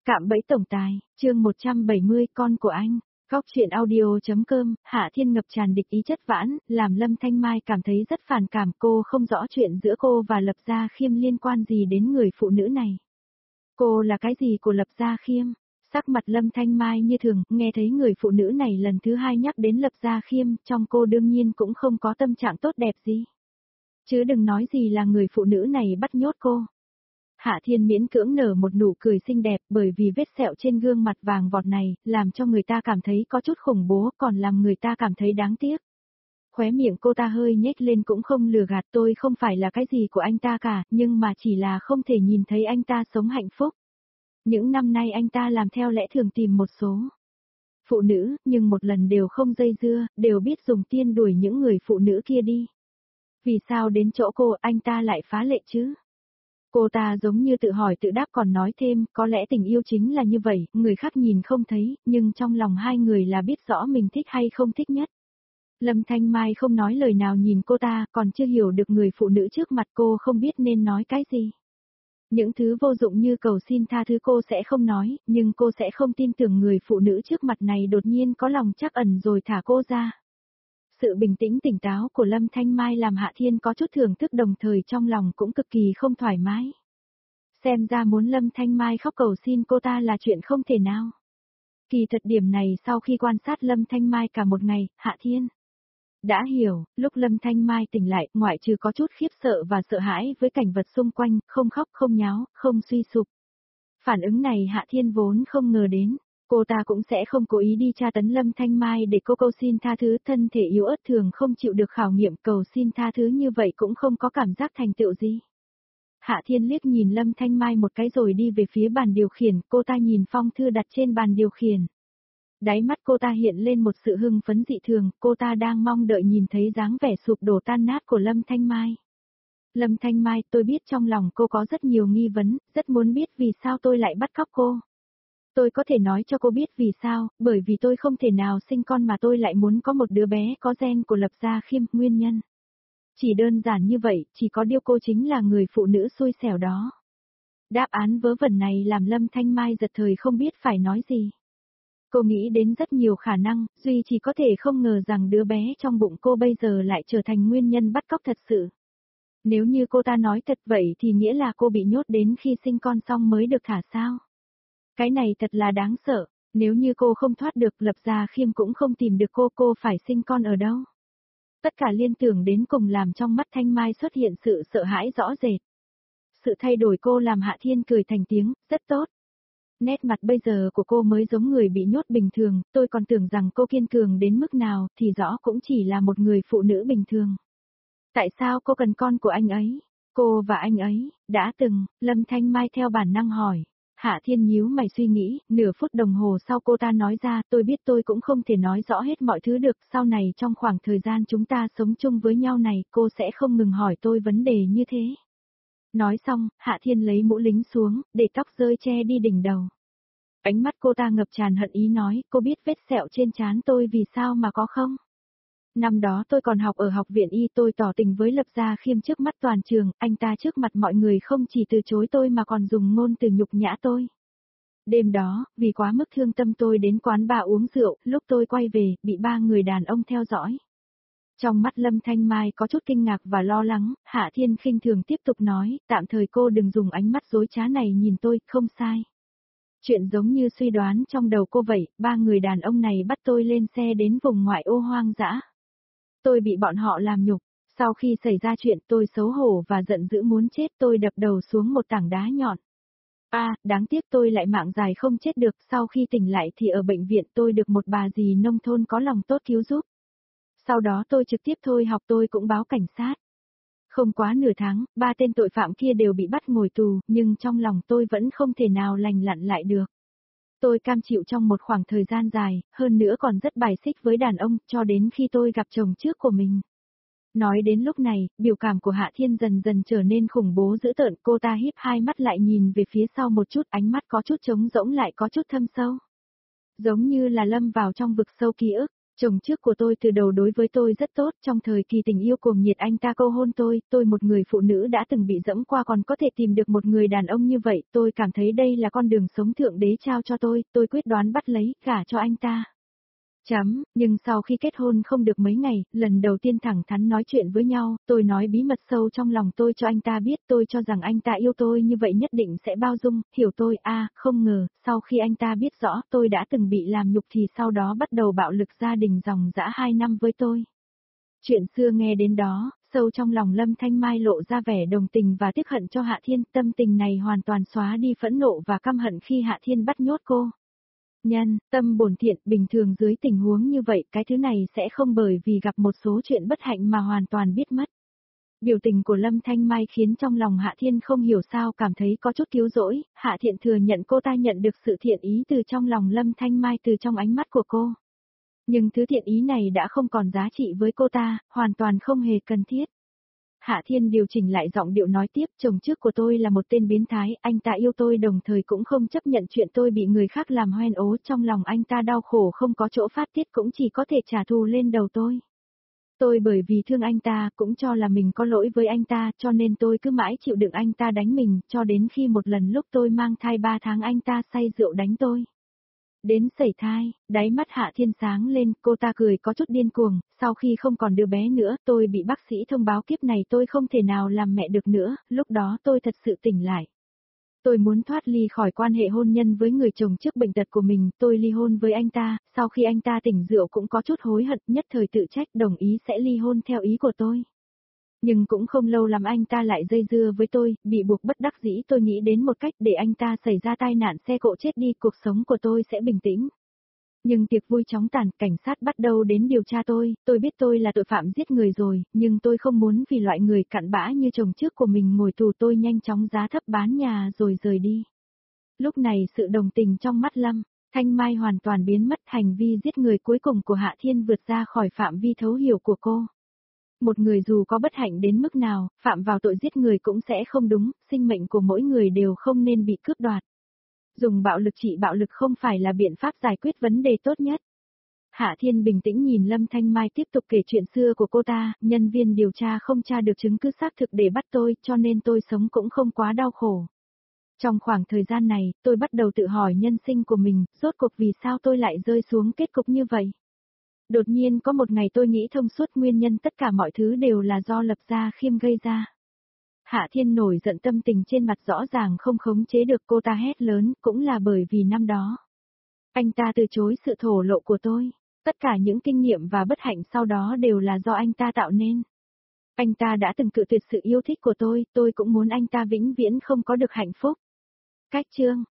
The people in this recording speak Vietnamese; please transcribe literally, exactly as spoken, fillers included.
Cạm bẫy tổng tài, chương một trăm bảy mươi, con của anh. Góc truyện audio.com, Hạ Thiên ngập tràn địch ý chất vãn, làm Lâm Thanh Mai cảm thấy rất phản cảm. Cô không rõ chuyện giữa cô và Lập Gia Khiêm liên quan gì đến người phụ nữ này. Cô là cái gì của Lập Gia Khiêm? Sắc mặt Lâm Thanh Mai như thường, nghe thấy người phụ nữ này lần thứ hai nhắc đến Lập Gia Khiêm, trong cô đương nhiên cũng không có tâm trạng tốt đẹp gì. Chứ đừng nói gì là người phụ nữ này bắt nhốt cô. Hạ Thiên miễn cưỡng nở một nụ cười xinh đẹp, bởi vì vết sẹo trên gương mặt vàng vọt này, làm cho người ta cảm thấy có chút khủng bố, còn làm người ta cảm thấy đáng tiếc. Khóe miệng cô ta hơi nhếch lên cũng không lừa gạt, tôi không phải là cái gì của anh ta cả, nhưng mà chỉ là không thể nhìn thấy anh ta sống hạnh phúc. Những năm nay anh ta làm theo lẽ thường tìm một số phụ nữ, nhưng một lần đều không dây dưa, đều biết dùng tiên đuổi những người phụ nữ kia đi. Vì sao đến chỗ cô anh ta lại phá lệ chứ? Cô ta giống như tự hỏi tự đáp còn nói thêm, có lẽ tình yêu chính là như vậy, người khác nhìn không thấy, nhưng trong lòng hai người là biết rõ mình thích hay không thích nhất. Lâm Thanh Mai không nói lời nào nhìn cô ta, còn chưa hiểu được người phụ nữ trước mặt cô không biết nên nói cái gì. Những thứ vô dụng như cầu xin tha thứ cô sẽ không nói, nhưng cô sẽ không tin tưởng người phụ nữ trước mặt này đột nhiên có lòng trắc ẩn rồi thả cô ra. Sự bình tĩnh tỉnh táo của Lâm Thanh Mai làm Hạ Thiên có chút thưởng thức đồng thời trong lòng cũng cực kỳ không thoải mái. Xem ra muốn Lâm Thanh Mai khóc cầu xin cô ta là chuyện không thể nào. Kỳ thật điểm này sau khi quan sát Lâm Thanh Mai cả một ngày, Hạ Thiên đã hiểu, lúc Lâm Thanh Mai tỉnh lại, ngoại trừ có chút khiếp sợ và sợ hãi với cảnh vật xung quanh, không khóc không nháo, không suy sụp. Phản ứng này Hạ Thiên vốn không ngờ đến. Cô ta cũng sẽ không cố ý đi tra tấn Lâm Thanh Mai để cô cầu xin tha thứ, thân thể yếu ớt thường không chịu được khảo nghiệm, cầu xin tha thứ như vậy cũng không có cảm giác thành tựu gì. Hạ Thiên liếc nhìn Lâm Thanh Mai một cái rồi đi về phía bàn điều khiển, cô ta nhìn phong thư đặt trên bàn điều khiển. Đáy mắt cô ta hiện lên một sự hưng phấn dị thường, cô ta đang mong đợi nhìn thấy dáng vẻ sụp đổ tan nát của Lâm Thanh Mai. Lâm Thanh Mai, tôi biết trong lòng cô có rất nhiều nghi vấn, rất muốn biết vì sao tôi lại bắt cóc cô. Tôi có thể nói cho cô biết vì sao, bởi vì tôi không thể nào sinh con mà tôi lại muốn có một đứa bé có gen của Lập Gia Khiêm, nguyên nhân. Chỉ đơn giản như vậy, chỉ có điều cô chính là người phụ nữ xui xẻo đó. Đáp án vớ vẩn này làm Lâm Thanh Mai giật thời không biết phải nói gì. Cô nghĩ đến rất nhiều khả năng, duy chỉ có thể không ngờ rằng đứa bé trong bụng cô bây giờ lại trở thành nguyên nhân bắt cóc thật sự. Nếu như cô ta nói thật vậy thì nghĩa là cô bị nhốt đến khi sinh con xong mới được thả sao? Cái này thật là đáng sợ, nếu như cô không thoát được Lập Gia Khiêm cũng không tìm được cô, cô phải sinh con ở đâu. Tất cả liên tưởng đến cùng làm trong mắt Thanh Mai xuất hiện sự sợ hãi rõ rệt. Sự thay đổi cô làm Hạ Thiên cười thành tiếng, rất tốt. Nét mặt bây giờ của cô mới giống người bị nhốt bình thường, tôi còn tưởng rằng cô kiên cường đến mức nào thì rõ cũng chỉ là một người phụ nữ bình thường. Tại sao cô cần con của anh ấy? Cô và anh ấy, đã từng, Lâm Thanh Mai theo bản năng hỏi. Hạ Thiên nhíu mày suy nghĩ, nửa phút đồng hồ sau cô ta nói ra, tôi biết tôi cũng không thể nói rõ hết mọi thứ được, sau này trong khoảng thời gian chúng ta sống chung với nhau này, cô sẽ không ngừng hỏi tôi vấn đề như thế. Nói xong, Hạ Thiên lấy mũ lính xuống, để tóc rơi che đi đỉnh đầu. Ánh mắt cô ta ngập tràn hận ý nói, cô biết vết sẹo trên trán tôi vì sao mà có không? Năm đó tôi còn học ở học viện y, tôi tỏ tình với Lập Gia Khiêm trước mắt toàn trường, anh ta trước mặt mọi người không chỉ từ chối tôi mà còn dùng ngôn từ nhục nhã tôi. Đêm đó, vì quá mức thương tâm tôi đến quán bar uống rượu, lúc tôi quay về, bị ba người đàn ông theo dõi. Trong mắt Lâm Thanh Mai có chút kinh ngạc và lo lắng, Hạ Thiên khinh thường tiếp tục nói, tạm thời cô đừng dùng ánh mắt dối trá này nhìn tôi, không sai. Chuyện giống như suy đoán trong đầu cô vậy, ba người đàn ông này bắt tôi lên xe đến vùng ngoại ô hoang dã. Tôi bị bọn họ làm nhục, sau khi xảy ra chuyện tôi xấu hổ và giận dữ muốn chết, tôi đập đầu xuống một tảng đá nhọn. À, đáng tiếc tôi lại mạng dài không chết được, sau khi tỉnh lại thì ở bệnh viện tôi được một bà dì nông thôn có lòng tốt cứu giúp. Sau đó tôi trực tiếp thôi học, tôi cũng báo cảnh sát. Không quá nửa tháng, ba tên tội phạm kia đều bị bắt ngồi tù, nhưng trong lòng tôi vẫn không thể nào lành lặn lại được. Tôi cam chịu trong một khoảng thời gian dài, hơn nữa còn rất bài xích với đàn ông, cho đến khi tôi gặp chồng trước của mình. Nói đến lúc này, biểu cảm của Hạ Thiên dần dần trở nên khủng bố dữ tợn, cô ta híp hai mắt lại nhìn về phía sau một chút, ánh mắt có chút trống rỗng lại có chút thâm sâu. Giống như là lâm vào trong vực sâu ký ức, Chồng trước của tôi từ đầu đối với tôi rất tốt, trong thời kỳ tình yêu cuồng nhiệt anh ta câu hôn tôi, tôi một người phụ nữ đã từng bị dẫm qua còn có thể tìm được một người đàn ông như vậy, tôi cảm thấy đây là con đường sống thượng đế trao cho tôi, tôi quyết đoán bắt lấy, gả cho anh ta. Chấm, nhưng sau khi kết hôn không được mấy ngày, lần đầu tiên thẳng thắn nói chuyện với nhau, tôi nói bí mật sâu trong lòng tôi cho anh ta biết, tôi cho rằng anh ta yêu tôi như vậy nhất định sẽ bao dung, hiểu tôi, a à, không ngờ, sau khi anh ta biết rõ tôi đã từng bị làm nhục thì sau đó bắt đầu bạo lực gia đình dòng dã hai năm với tôi. Chuyện xưa nghe đến đó, sâu trong lòng Lâm Thanh Mai lộ ra vẻ đồng tình và tiếc hận cho Hạ Thiên, tâm tình này hoàn toàn xóa đi phẫn nộ và căm hận khi Hạ Thiên bắt nhốt cô. Nhân, tâm bổn thiện, bình thường dưới tình huống như vậy, cái thứ này sẽ không bởi vì gặp một số chuyện bất hạnh mà hoàn toàn biết mất. Biểu tình của Lâm Thanh Mai khiến trong lòng Hạ Thiên không hiểu sao cảm thấy có chút cứu rỗi, Hạ Thiện thừa nhận cô ta nhận được sự thiện ý từ trong lòng Lâm Thanh Mai từ trong ánh mắt của cô. Nhưng thứ thiện ý này đã không còn giá trị với cô ta, hoàn toàn không hề cần thiết. Hạ Thiên điều chỉnh lại giọng điệu nói tiếp, chồng trước của tôi là một tên biến thái, anh ta yêu tôi đồng thời cũng không chấp nhận chuyện tôi bị người khác làm hoen ố, trong lòng anh ta đau khổ không có chỗ phát tiết cũng chỉ có thể trả thù lên đầu tôi. Tôi bởi vì thương anh ta, cũng cho là mình có lỗi với anh ta, cho nên tôi cứ mãi chịu đựng anh ta đánh mình, cho đến khi một lần lúc tôi mang thai ba tháng anh ta say rượu đánh tôi. Đến sẩy thai, đáy mắt Hạ Thiên sáng lên, cô ta cười có chút điên cuồng, sau khi không còn đứa bé nữa, tôi bị bác sĩ thông báo kiếp này tôi không thể nào làm mẹ được nữa, lúc đó tôi thật sự tỉnh lại. Tôi muốn thoát ly khỏi quan hệ hôn nhân với người chồng trước bệnh tật của mình, tôi ly hôn với anh ta, sau khi anh ta tỉnh rượu cũng có chút hối hận, nhất thời tự trách đồng ý sẽ ly hôn theo ý của tôi. Nhưng cũng không lâu lắm anh ta lại dây dưa với tôi, bị buộc bất đắc dĩ tôi nghĩ đến một cách để anh ta xảy ra tai nạn xe cộ chết đi, cuộc sống của tôi sẽ bình tĩnh. Nhưng tiệc vui chóng tàn, cảnh sát bắt đầu đến điều tra tôi, tôi biết tôi là tội phạm giết người rồi, nhưng tôi không muốn vì loại người cặn bã như chồng trước của mình ngồi tù, tôi nhanh chóng giá thấp bán nhà rồi rời đi. Lúc này sự đồng tình trong mắt Lâm Thanh Mai hoàn toàn biến mất, hành vi giết người cuối cùng của Hạ Thiên vượt ra khỏi phạm vi thấu hiểu của cô. Một người dù có bất hạnh đến mức nào, phạm vào tội giết người cũng sẽ không đúng, sinh mệnh của mỗi người đều không nên bị cướp đoạt. Dùng bạo lực trị bạo lực không phải là biện pháp giải quyết vấn đề tốt nhất. Hạ Thiên bình tĩnh nhìn Lâm Thanh Mai tiếp tục kể chuyện xưa của cô ta, nhân viên điều tra không tra được chứng cứ xác thực để bắt tôi, cho nên tôi sống cũng không quá đau khổ. Trong khoảng thời gian này, tôi bắt đầu tự hỏi nhân sinh của mình, rốt cuộc vì sao tôi lại rơi xuống kết cục như vậy. Đột nhiên có một ngày tôi nghĩ thông suốt nguyên nhân tất cả mọi thứ đều là do Lập Gia Khiêm gây ra. Hạ Thiên nổi giận, tâm tình trên mặt rõ ràng không khống chế được, cô ta hét lớn, cũng là bởi vì năm đó. Anh ta từ chối sự thổ lộ của tôi, tất cả những kinh nghiệm và bất hạnh sau đó đều là do anh ta tạo nên. Anh ta đã từng cự tuyệt sự yêu thích của tôi, tôi cũng muốn anh ta vĩnh viễn không có được hạnh phúc. Cách chương